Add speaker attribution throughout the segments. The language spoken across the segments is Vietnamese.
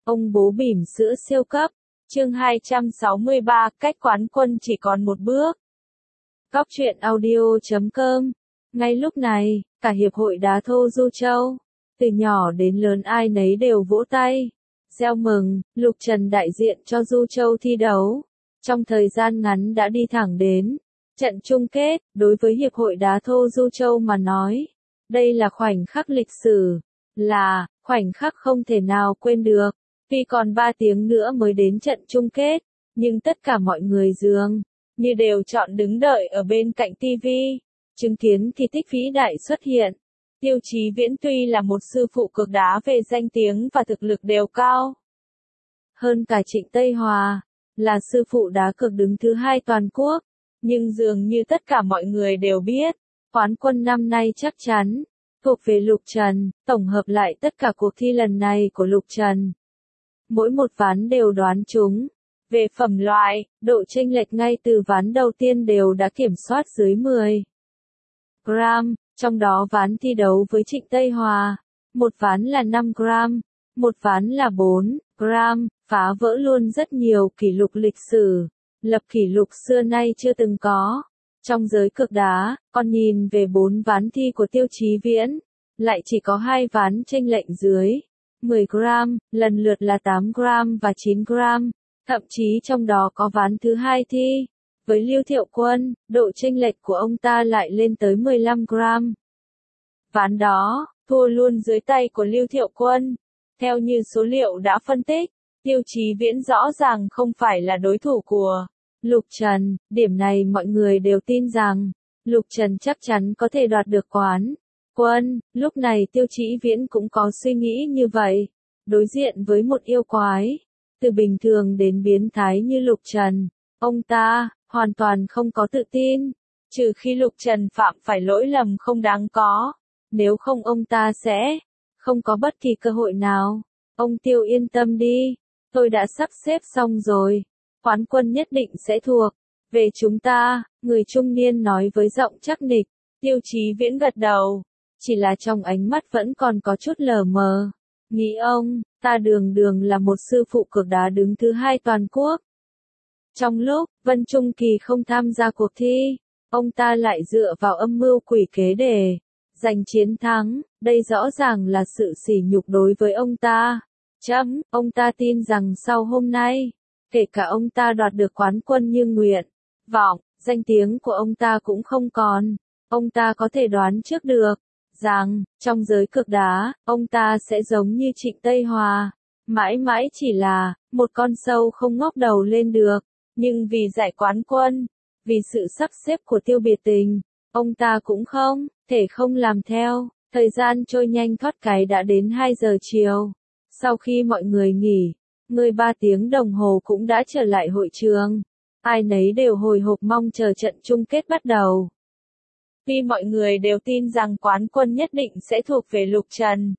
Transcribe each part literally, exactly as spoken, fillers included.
Speaker 1: Ông bố bỉm sữa siêu cấp. Chương hai trăm sáu mươi ba, cách quán quân chỉ còn một bước. Góc truyện audio chấm com. Ngay lúc này, cả hiệp hội đá thô Du Châu, từ nhỏ đến lớn ai nấy đều vỗ tay, reo mừng. Lục Trần đại diện cho Du Châu thi đấu, trong thời gian ngắn đã đi thẳng đến trận chung kết. Đối với hiệp hội đá thô Du Châu mà nói, đây là khoảnh khắc lịch sử, là khoảnh khắc không thể nào quên được. Tuy còn ba tiếng nữa mới đến trận chung kết, nhưng tất cả mọi người dường như đều chọn đứng đợi ở bên cạnh ti vi, chứng kiến kỳ tích vĩ đại xuất hiện. Tiêu Chí Viễn tuy là một sư phụ cực đá về danh tiếng và thực lực đều cao hơn cả Trịnh Tây Hòa, là sư phụ đá cược đứng thứ hai toàn quốc, nhưng dường như tất cả mọi người đều biết, quán quân năm nay chắc chắn thuộc về Lục Trần. Tổng hợp lại tất cả cuộc thi lần này của Lục Trần, mỗi một ván đều đoán trúng. Về phẩm loại, độ chênh lệch ngay từ ván đầu tiên đều đã kiểm soát dưới mười gram, trong đó ván thi đấu với Trịnh Tây Hòa, một ván là năm gram, một ván là bốn gram, phá vỡ luôn rất nhiều kỷ lục lịch sử, lập kỷ lục xưa nay chưa từng có trong giới cược đá. Còn nhìn về bốn ván thi của Tiêu Chí Viễn, lại chỉ có hai ván chênh lệch dưới mười gram, lần lượt là tám gram và chín gram. Thậm chí trong đó có ván thứ hai thi với Lưu Thiệu Quân, độ chênh lệch của ông ta lại lên tới mười lăm gram. Ván đó, thua luôn dưới tay của Lưu Thiệu Quân. Theo như số liệu đã phân tích, Tiêu Chí Viễn rõ ràng không phải là đối thủ của Lục Trần. Điểm này mọi người đều tin rằng Lục Trần chắc chắn có thể đoạt được quán quân. Lúc này Tiêu Chí Viễn cũng có suy nghĩ như vậy. Đối diện với một yêu quái từ bình thường đến biến thái như Lục Trần, ông ta hoàn toàn không có tự tin, trừ khi Lục Trần phạm phải lỗi lầm không đáng có, nếu không ông ta sẽ không có bất kỳ cơ hội nào. Ông Tiêu yên tâm đi, tôi đã sắp xếp xong rồi, quán quân nhất định sẽ thuộc về chúng ta, người trung niên nói với giọng chắc nịch. Tiêu Chí Viễn gật đầu, chỉ là trong ánh mắt vẫn còn có chút lờ mờ. Nghĩ ông, ta đường đường là một sư phụ cược đá đứng thứ hai toàn quốc. Trong lúc Vân Trung Kỳ không tham gia cuộc thi, ông ta lại dựa vào âm mưu quỷ kế để giành chiến thắng. Đây rõ ràng là sự sỉ nhục đối với ông ta. Chấm, ông ta tin rằng sau hôm nay, kể cả ông ta đoạt được quán quân như nguyện vọng, danh tiếng của ông ta cũng không còn. Ông ta có thể đoán trước được rằng, trong giới cược đá, ông ta sẽ giống như Trịnh Tây Hòa, mãi mãi chỉ là một con sâu không ngóc đầu lên được. Nhưng vì giải quán quân, vì sự sắp xếp của Tiêu Biệt Tình, ông ta cũng không thể không làm theo. Thời gian trôi nhanh thoát cái đã đến hai giờ chiều. Sau khi mọi người nghỉ ngơi ba tiếng đồng hồ cũng đã trở lại hội trường. Ai nấy đều hồi hộp mong chờ trận chung kết bắt đầu. Tuy mọi người đều tin rằng quán quân nhất định sẽ thuộc về Lục Trần,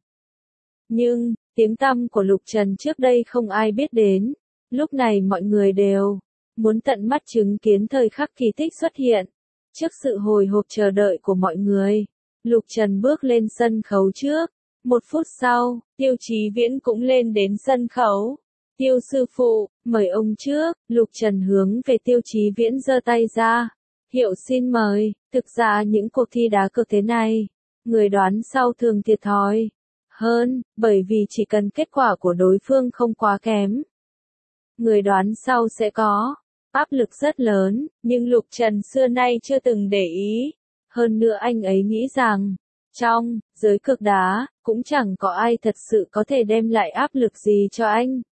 Speaker 1: nhưng tiếng tăm của Lục Trần trước đây không ai biết đến. Lúc này mọi người đều muốn tận mắt chứng kiến thời khắc kỳ tích xuất hiện. Trước sự hồi hộp chờ đợi của mọi người, Lục Trần bước lên sân khấu trước. Một phút sau, Tiêu Chí Viễn cũng lên đến sân khấu. Tiêu sư phụ, mời ông trước. Lục Trần hướng về Tiêu Chí Viễn giơ tay ra, hiệu xin mời. Thực ra những cuộc thi đá cược thế này, người đoán sau thường thiệt thòi hơn, bởi vì chỉ cần kết quả của đối phương không quá kém, người đoán sau sẽ có áp lực rất lớn. Nhưng Lục Trần xưa nay chưa từng để ý. Hơn nữa anh ấy nghĩ rằng, trong giới cược đá, cũng chẳng có ai thật sự có thể đem lại áp lực gì cho anh.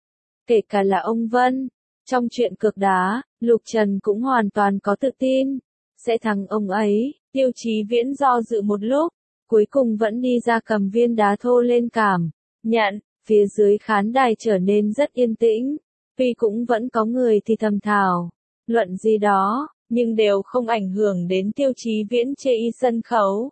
Speaker 1: Kể cả là ông Vân. Trong chuyện cược đá, Lục Trần cũng hoàn toàn có tự tin sẽ thắng ông ấy. Tiêu Chí Viễn do dự một lúc, cuối cùng vẫn đi ra cầm viên đá thô lên cảm nhận. Phía dưới khán đài trở nên rất yên tĩnh. Tuy cũng vẫn có người thì thầm thảo luận gì đó, nhưng đều không ảnh hưởng đến Tiêu Chí Viễn chê y sân khấu.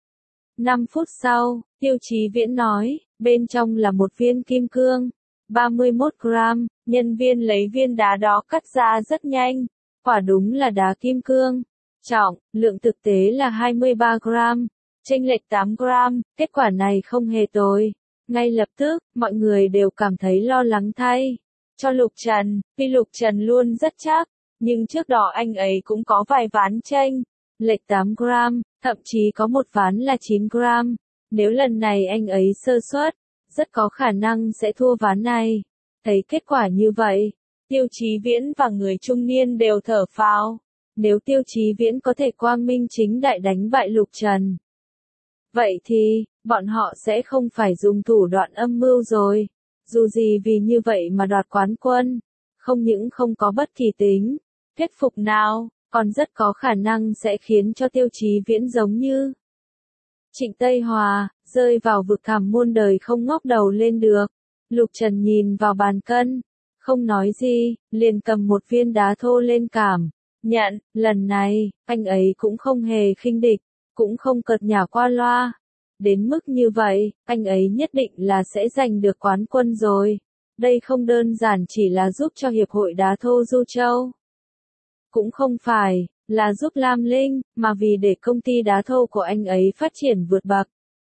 Speaker 1: năm phút sau, Tiêu Chí Viễn nói, bên trong là một viên kim cương, ba mươi mốt gram, nhân viên lấy viên đá đó cắt ra rất nhanh. Quả đúng là đá kim cương. Trọng, lượng thực tế là hai mươi ba gram, chênh lệch tám gram, kết quả này không hề tồi. Ngay lập tức, mọi người đều cảm thấy lo lắng thay cho Lục Trần, vì Lục Trần luôn rất chắc, nhưng trước đó anh ấy cũng có vài ván chênh lệch tám gram, thậm chí có một ván là chín gram. Nếu lần này anh ấy sơ suất, rất có khả năng sẽ thua ván này. Thấy kết quả như vậy, Tiêu Chí Viễn và người trung niên đều thở phào. Nếu Tiêu Chí Viễn có thể quang minh chính đại đánh bại Lục Trần, vậy thì, bọn họ sẽ không phải dùng thủ đoạn âm mưu rồi. Dù gì vì như vậy mà đoạt quán quân, không những không có bất kỳ tính thuyết phục nào, còn rất có khả năng sẽ khiến cho Tiêu Chí Viễn giống như Trịnh Tây Hòa, rơi vào vực thẳm muôn đời không ngóc đầu lên được. Lục Trần nhìn vào bàn cân, không nói gì, liền cầm một viên đá thô lên cảm nhận, lần này, anh ấy cũng không hề khinh địch, cũng không cợt nhả qua loa. Đến mức như vậy, anh ấy nhất định là sẽ giành được quán quân rồi. Đây không đơn giản chỉ là giúp cho Hiệp hội Đá thô Du Châu. Cũng không phải là giúp Lam Linh, mà vì để công ty đá thô của anh ấy phát triển vượt bậc.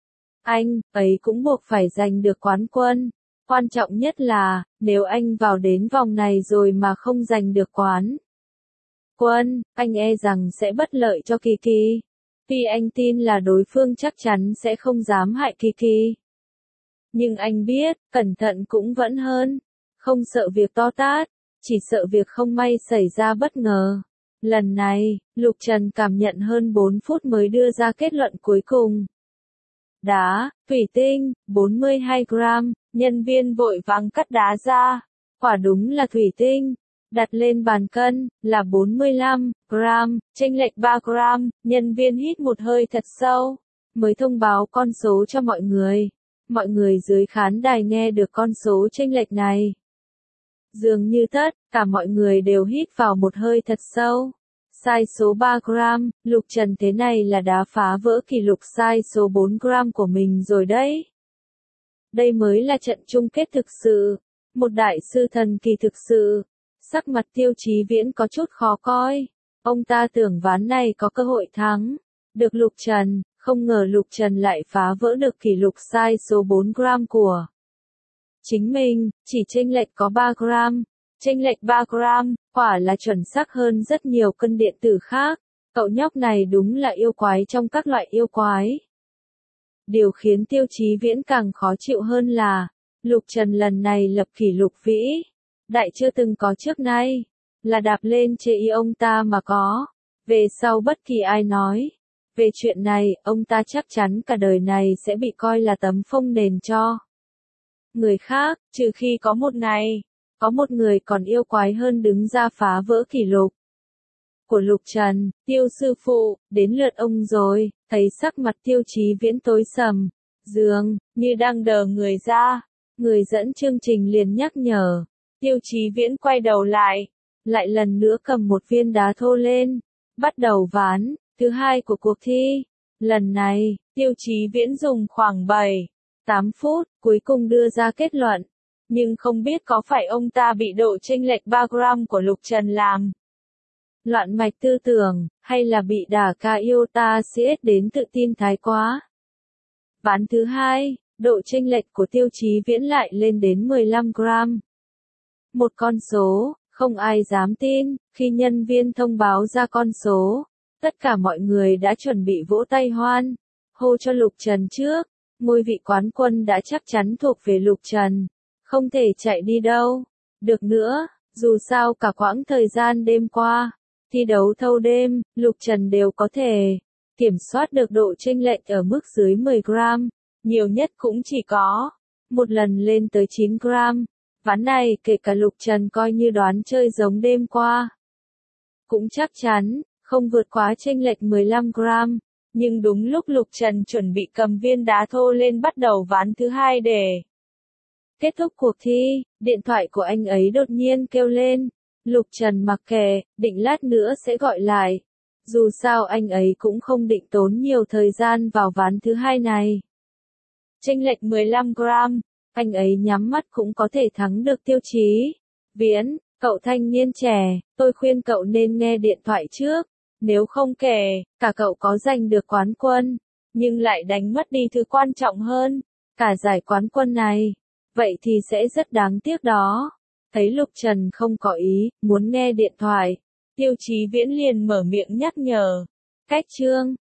Speaker 1: Anh ấy cũng buộc phải giành được quán quân. Quan trọng nhất là, nếu anh vào đến vòng này rồi mà không giành được quán quân, anh e rằng sẽ bất lợi cho Kỳ Kỳ. Vì anh tin là đối phương chắc chắn sẽ không dám hại Kỳ Kỳ. Nhưng anh biết, cẩn thận cũng vẫn hơn. Không sợ việc to tát, chỉ sợ việc không may xảy ra bất ngờ. Lần này, Lục Trần cảm nhận hơn bốn phút mới đưa ra kết luận cuối cùng. Đá, thủy tinh, bốn mươi hai gram, nhân viên vội vàng cắt đá ra. Quả đúng là thủy tinh. Đặt lên bàn cân, là bốn mươi lăm gram, chênh lệch ba gram, nhân viên hít một hơi thật sâu, mới thông báo con số cho mọi người. Mọi người dưới khán đài nghe được con số chênh lệch này. Dường như tất cả mọi người đều hít vào một hơi thật sâu. Sai số ba gram, Lục Trần thế này là đã phá vỡ kỷ lục sai số bốn gram của mình rồi đấy. Đây mới là trận chung kết thực sự. Một đại sư thần kỳ thực sự. Sắc mặt Tiêu Chí Viễn có chút khó coi. Ông ta tưởng ván này có cơ hội thắng được Lục Trần, không ngờ Lục Trần lại phá vỡ được kỷ lục sai số bốn gram của chính mình, chỉ chênh lệch có ba gram. Chênh lệch ba gram, quả là chuẩn xác hơn rất nhiều cân điện tử khác. Cậu nhóc này đúng là yêu quái trong các loại yêu quái. Điều khiến Tiêu Chí Viễn càng khó chịu hơn là, Lục Trần lần này lập kỷ lục vĩ đại chưa từng có trước nay, là đạp lên chê y ông ta mà có. Về sau bất kỳ ai nói về chuyện này, ông ta chắc chắn cả đời này sẽ bị coi là tấm phông nền cho người khác, trừ khi có một ngày, có một người còn yêu quái hơn đứng ra phá vỡ kỷ lục của Lục Trần. Tiêu sư phụ, đến lượt ông rồi. Thấy sắc mặt Tiêu Chí Viễn tối sầm, dường như đang đờ người ra, người dẫn chương trình liền nhắc nhở. Tiêu Chí Viễn quay đầu lại, lại lần nữa cầm một viên đá thô lên, bắt đầu ván thứ hai của cuộc thi. Lần này, Tiêu Chí Viễn dùng khoảng bảy, tám phút, cuối cùng đưa ra kết luận. Nhưng không biết có phải ông ta bị độ chênh lệch ba gram của Lục Trần làm loạn mạch tư tưởng, hay là bị đả ca iota xê ét đến tự tin thái quá. Ván thứ hai, độ chênh lệch của Tiêu Chí Viễn lại lên đến mười lăm gram. Một con số, không ai dám tin, khi nhân viên thông báo ra con số, tất cả mọi người đã chuẩn bị vỗ tay hoan, hô cho Lục Trần trước, ngôi vị quán quân đã chắc chắn thuộc về Lục Trần, không thể chạy đi đâu được nữa, dù sao cả quãng thời gian đêm qua, thi đấu thâu đêm, Lục Trần đều có thể kiểm soát được độ chênh lệch ở mức dưới mười gram, nhiều nhất cũng chỉ có một lần lên tới chín gram. Ván này kể cả Lục Trần coi như đoán chơi giống đêm qua, cũng chắc chắn không vượt quá chênh lệch mười lăm gram. Nhưng đúng lúc Lục Trần chuẩn bị cầm viên đá thô lên bắt đầu ván thứ hai để kết thúc cuộc thi, điện thoại của anh ấy đột nhiên kêu lên. Lục Trần mặc kệ, định lát nữa sẽ gọi lại. Dù sao anh ấy cũng không định tốn nhiều thời gian vào ván thứ hai này. Chênh lệch mười lăm gram, anh ấy nhắm mắt cũng có thể thắng được Tiêu Chí Viễn. Cậu thanh niên trẻ, tôi khuyên cậu nên nghe điện thoại trước. Nếu không kể, cả cậu có giành được quán quân, nhưng lại đánh mất đi thứ quan trọng hơn. cả giải quán quân này. Vậy thì sẽ rất đáng tiếc đó. Thấy Lục Trần không có ý, muốn nghe điện thoại. Tiêu Chí Viễn liền mở miệng nhắc nhở. Cách chương